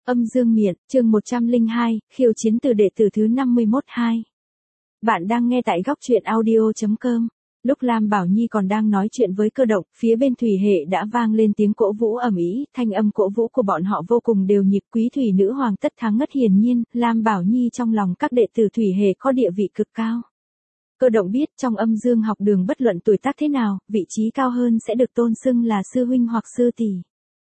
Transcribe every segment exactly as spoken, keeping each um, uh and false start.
Âm dương miện, chương một trăm lẻ hai, khiêu chiến từ đệ tử thứ năm mươi mốt hai. Bạn đang nghe tại góc truyện audio chấm com. Lúc Lam Bảo Nhi còn đang nói chuyện với Cơ Động, phía bên Thủy Hệ đã vang lên tiếng cổ vũ ầm ĩ, thanh âm cổ vũ của bọn họ vô cùng đều nhịp. Quý thủy nữ hoàng tất thắng ngất hiển nhiên, Lam Bảo Nhi trong lòng các đệ tử Thủy Hệ có địa vị cực cao. Cơ Động biết trong âm dương học đường bất luận tuổi tác thế nào, vị trí cao hơn sẽ được tôn xưng là sư huynh hoặc sư tỷ.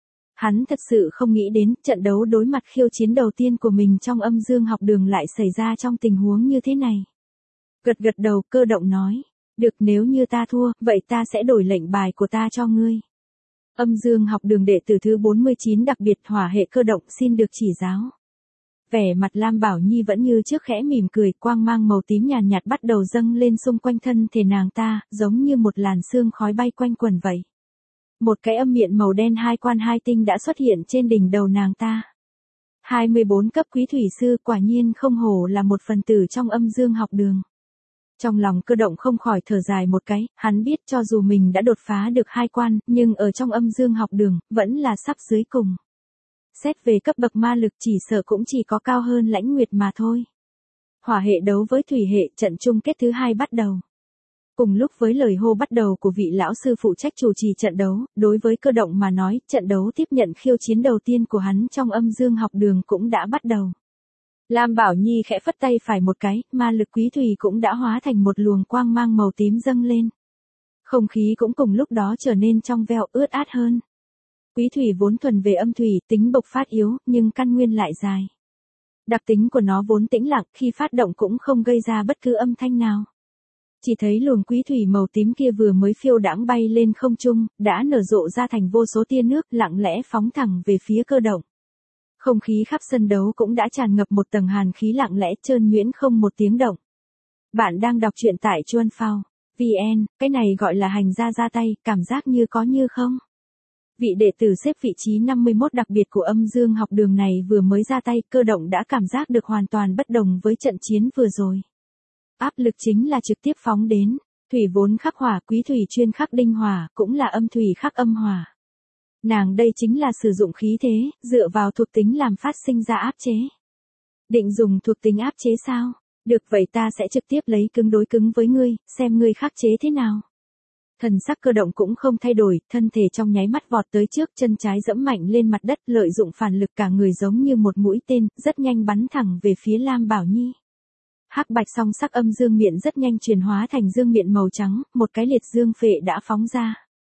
Hắn thật sự không nghĩ đến trận đấu đối mặt khiêu chiến đầu tiên của mình trong âm dương học đường lại xảy ra trong tình huống như thế này. Gật gật đầu, Cơ Động nói, được, nếu như ta thua, vậy ta sẽ đổi lệnh bài của ta cho ngươi. Âm dương học đường đệ tử thứ bốn mươi chín đặc biệt Hỏa Hệ Cơ Động xin được chỉ giáo. Vẻ mặt Lam Bảo Nhi vẫn như trước khẽ mỉm cười, quang mang màu tím nhàn nhạt bắt đầu dâng lên xung quanh thân thể nàng ta, giống như một làn sương khói bay quanh quẩn vậy. Một cái âm miện màu đen hai quan hai tinh đã xuất hiện trên đỉnh đầu nàng ta. hai mươi bốn cấp quý thủy sư quả nhiên không hổ là một phần tử trong âm dương học đường. Trong lòng Cơ Động không khỏi thở dài một cái, hắn biết cho dù mình đã đột phá được hai quan, nhưng ở trong âm dương học đường, vẫn là sắp dưới cùng. Xét về cấp bậc ma lực chỉ sợ cũng chỉ có cao hơn Lãnh Nguyệt mà thôi. Hỏa hệ đấu với thủy hệ, trận chung kết thứ hai bắt đầu. Cùng lúc với lời hô bắt đầu của vị lão sư phụ trách chủ trì trận đấu, đối với Cơ Động mà nói, trận đấu tiếp nhận khiêu chiến đầu tiên của hắn trong âm dương học đường cũng đã bắt đầu. Lam Bảo Nhi khẽ phất tay phải một cái, ma lực quý thủy cũng đã hóa thành một luồng quang mang màu tím dâng lên. Không khí cũng cùng lúc đó trở nên trong veo ướt át hơn. Quý thủy vốn thuần về âm thủy, tính bộc phát yếu, nhưng căn nguyên lại dài. Đặc tính của nó vốn tĩnh lặng, khi phát động cũng không gây ra bất cứ âm thanh nào. Chỉ thấy luồng quý thủy màu tím kia vừa mới phiêu đãng bay lên không trung, đã nở rộ ra thành vô số tia nước lặng lẽ phóng thẳng về phía Cơ Động. Không khí khắp sân đấu cũng đã tràn ngập một tầng hàn khí lặng lẽ trơn nhuyễn không một tiếng động. Bạn đang đọc truyện tại Chuan Phao chấm vn, cái này gọi là hành ra ra tay, cảm giác như có như không. Vị đệ tử xếp vị trí năm mươi mốt đặc biệt của âm dương học đường này vừa mới ra tay, Cơ Động đã cảm giác được hoàn toàn bất đồng với trận chiến vừa rồi. Áp lực chính là trực tiếp phóng đến, thủy vốn khắc hỏa, quý thủy chuyên khắc đinh hỏa, cũng là âm thủy khắc âm hỏa. Nàng đây chính là sử dụng khí thế, dựa vào thuộc tính làm phát sinh ra áp chế. Định dùng thuộc tính áp chế sao? Được, vậy ta sẽ trực tiếp lấy cứng đối cứng với ngươi, xem ngươi khắc chế thế nào. Thần sắc Cơ Động cũng không thay đổi, thân thể trong nháy mắt vọt tới trước, chân trái giẫm mạnh lên mặt đất, lợi dụng phản lực cả người giống như một mũi tên, rất nhanh bắn thẳng về phía Lam Bảo Nhi. Hắc bạch song sắc âm dương miện rất nhanh chuyển hóa thành dương miện màu trắng, một cái liệt dương phệ đã phóng ra.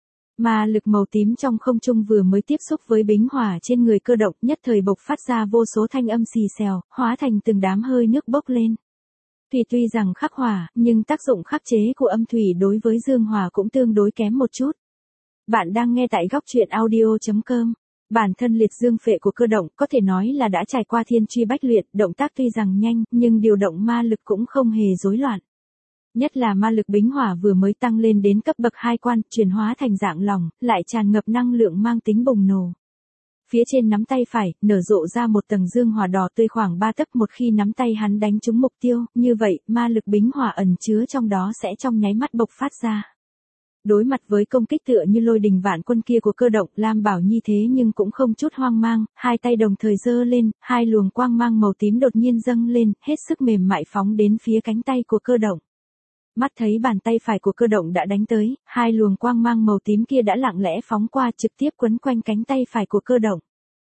Mà lực màu tím trong không trung vừa mới tiếp xúc với bính hỏa trên người Cơ Động, nhất thời bộc phát ra vô số thanh âm xì xèo, hóa thành từng đám hơi nước bốc lên. Thủy tuy rằng khắc hỏa, nhưng tác dụng khắc chế của âm thủy đối với dương hỏa cũng tương đối kém một chút. Bạn đang nghe tại góc truyện audio chấm com. Bản thân liệt dương phệ của Cơ Động có thể nói là đã trải qua thiên truy bách luyện, động tác tuy rằng nhanh, nhưng điều động ma lực cũng không hề rối loạn. Nhất là ma lực bính hỏa vừa mới tăng lên đến cấp bậc hai quan, chuyển hóa thành dạng lỏng, lại tràn ngập năng lượng mang tính bùng nổ. Phía trên nắm tay phải, nở rộ ra một tầng dương hỏa đỏ tươi khoảng ba tấc, một khi nắm tay hắn đánh trúng mục tiêu, như vậy, ma lực bính hỏa ẩn chứa trong đó sẽ trong nháy mắt bộc phát ra. Đối mặt với công kích tựa như lôi đình vạn quân kia của Cơ Động, Lam Bảo Nhi thế nhưng cũng không chút hoang mang, hai tay đồng thời giơ lên, hai luồng quang mang màu tím đột nhiên dâng lên, hết sức mềm mại phóng đến phía cánh tay của Cơ Động. Mắt thấy bàn tay phải của Cơ Động đã đánh tới, hai luồng quang mang màu tím kia đã lặng lẽ phóng qua, trực tiếp quấn quanh cánh tay phải của Cơ Động.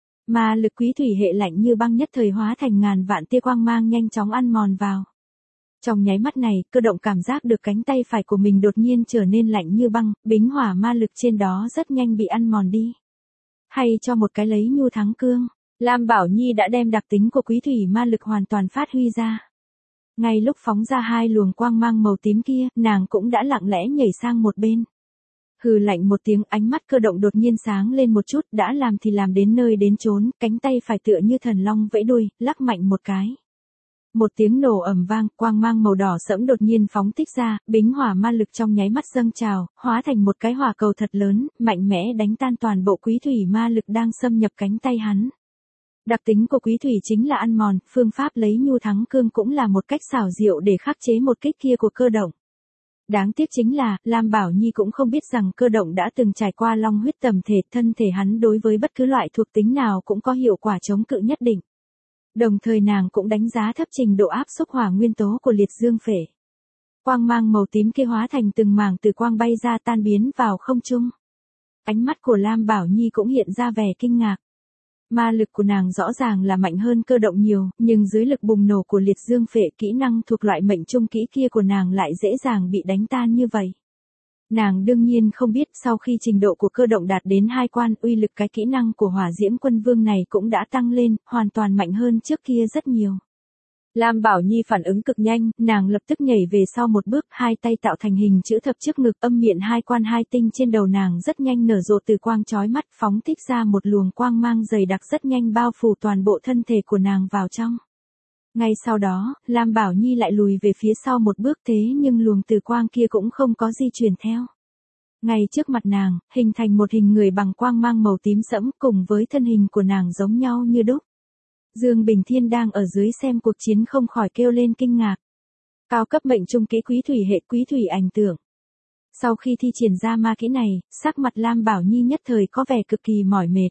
Mà lực quý thủy hệ lạnh như băng nhất thời hóa thành ngàn vạn tia quang mang nhanh chóng ăn mòn vào. Trong nháy mắt này, Cơ Động cảm giác được cánh tay phải của mình đột nhiên trở nên lạnh như băng, bính hỏa ma lực trên đó rất nhanh bị ăn mòn đi. Hay cho một cái lấy nhu thắng cương, Lam Bảo Nhi đã đem đặc tính của quý thủy ma lực hoàn toàn phát huy ra. Ngay lúc phóng ra hai luồng quang mang màu tím kia, nàng cũng đã lặng lẽ nhảy sang một bên. Hừ lạnh một tiếng, ánh mắt Cơ Động đột nhiên sáng lên một chút, đã làm thì làm đến nơi đến chốn, cánh tay phải tựa như thần long vẫy đuôi, lắc mạnh một cái. Một tiếng nổ ầm vang, quang mang màu đỏ sẫm đột nhiên phóng thích ra, bính hỏa ma lực trong nháy mắt dâng trào, hóa thành một cái hỏa cầu thật lớn, mạnh mẽ đánh tan toàn bộ quý thủy ma lực đang xâm nhập cánh tay hắn. Đặc tính của quý thủy chính là ăn mòn, phương pháp lấy nhu thắng cương cũng là một cách xảo diệu để khắc chế một kích kia của Cơ Động. Đáng tiếc chính là, Lam Bảo Nhi cũng không biết rằng cơ động đã từng trải qua long huyết tầm thể, thân thể hắn đối với bất cứ loại thuộc tính nào cũng có hiệu quả chống cự nhất định. Đồng thời nàng cũng đánh giá thấp trình độ áp xúc hỏa nguyên tố của liệt dương phệ. Quang mang màu tím kia hóa thành từng mảng từ quang bay ra tan biến vào không trung. Ánh mắt của Lam Bảo Nhi cũng hiện ra vẻ kinh ngạc. Ma lực của nàng rõ ràng là mạnh hơn cơ động nhiều, nhưng dưới lực bùng nổ của liệt dương phệ, kỹ năng thuộc loại mệnh trung kỹ kia của nàng lại dễ dàng bị đánh tan như vậy. Nàng đương nhiên không biết sau khi trình độ của cơ động đạt đến hai quan, uy lực cái kỹ năng của hỏa diễm quân vương này cũng đã tăng lên, hoàn toàn mạnh hơn trước kia rất nhiều. Lam Bảo Nhi phản ứng cực nhanh, nàng lập tức nhảy về sau một bước, hai tay tạo thành hình chữ thập trước ngực, âm miệng hai quan hai tinh trên đầu nàng rất nhanh nở rộ từ quang chói mắt, phóng thích ra một luồng quang mang dày đặc rất nhanh bao phủ toàn bộ thân thể của nàng vào trong. Ngay sau đó, Lam Bảo Nhi lại lùi về phía sau một bước, thế nhưng luồng từ quang kia cũng không có di chuyển theo. Ngay trước mặt nàng, hình thành một hình người bằng quang mang màu tím sẫm, cùng với thân hình của nàng giống nhau như đúc. Dương Bình Thiên đang ở dưới xem cuộc chiến không khỏi kêu lên kinh ngạc. Cao cấp mệnh trung kỹ quý thủy hệ, quý thủy ảnh tưởng. Sau khi thi triển ra ma kỹ này, sắc mặt Lam Bảo Nhi nhất thời có vẻ cực kỳ mỏi mệt.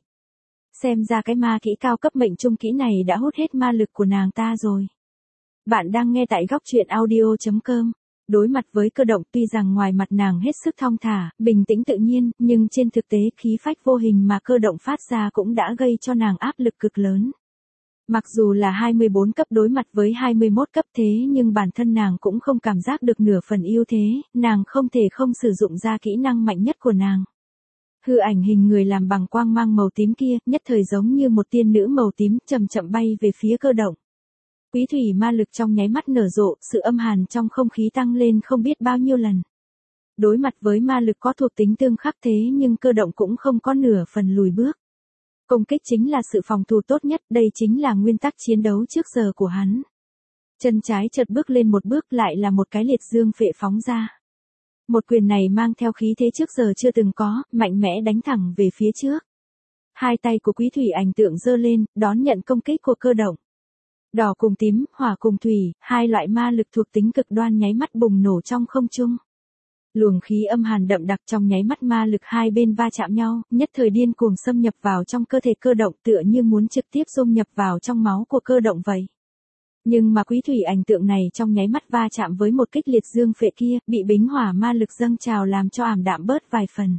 Xem ra cái ma kỹ cao cấp mệnh trung kỹ này đã hút hết ma lực của nàng ta rồi. Bạn đang nghe tại góc truyện audio chấm com. Đối mặt với cơ động, tuy rằng ngoài mặt nàng hết sức thong thả, bình tĩnh tự nhiên, nhưng trên thực tế khí phách vô hình mà cơ động phát ra cũng đã gây cho nàng áp lực cực lớn. Mặc dù là hai mươi bốn cấp đối mặt với hai mươi mốt cấp thế nhưng bản thân nàng cũng không cảm giác được nửa phần ưu thế, nàng không thể không sử dụng ra kỹ năng mạnh nhất của nàng. Hư ảnh hình người làm bằng quang mang màu tím kia, nhất thời giống như một tiên nữ màu tím chậm chậm bay về phía cơ động. Quý thủy ma lực trong nháy mắt nở rộ, sự âm hàn trong không khí tăng lên không biết bao nhiêu lần. Đối mặt với ma lực có thuộc tính tương khắc thế nhưng cơ động cũng không có nửa phần lùi bước. Công kích chính là sự phòng thủ tốt nhất, đây chính là nguyên tắc chiến đấu trước giờ của hắn. Chân trái chợt bước lên một bước, lại là một cái liệt dương phệ phóng ra. Một quyền này mang theo khí thế trước giờ chưa từng có, mạnh mẽ đánh thẳng về phía trước. Hai tay của quý thủy ảnh tượng giơ lên, đón nhận công kích của cơ động. Đỏ cùng tím, hỏa cùng thủy, hai loại ma lực thuộc tính cực đoan nháy mắt bùng nổ trong không trung. Luồng khí âm hàn đậm đặc trong nháy mắt ma lực hai bên va chạm nhau, nhất thời điên cuồng xâm nhập vào trong cơ thể cơ động, tựa như muốn trực tiếp xông nhập vào trong máu của cơ động vậy. Nhưng mà quý thủy ảnh tượng này trong nháy mắt va chạm với một kích liệt dương phệ kia, bị bính hỏa ma lực dâng trào làm cho ảm đạm bớt vài phần.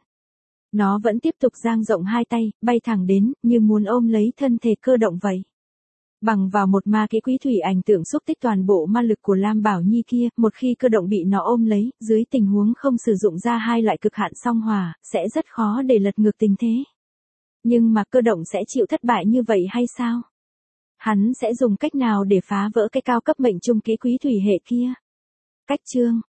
Nó vẫn tiếp tục dang rộng hai tay, bay thẳng đến, như muốn ôm lấy thân thể cơ động vậy. Bằng vào một ma kỹ quý thủy ảnh tượng xúc tích toàn bộ ma lực của Lam Bảo Nhi kia, một khi cơ động bị nó ôm lấy, dưới tình huống không sử dụng ra hai loại cực hạn song hòa, sẽ rất khó để lật ngược tình thế. Nhưng mà cơ động sẽ chịu thất bại như vậy hay sao? Hắn sẽ dùng cách nào để phá vỡ cái cao cấp mệnh trung kỹ quý thủy hệ kia? Cách chương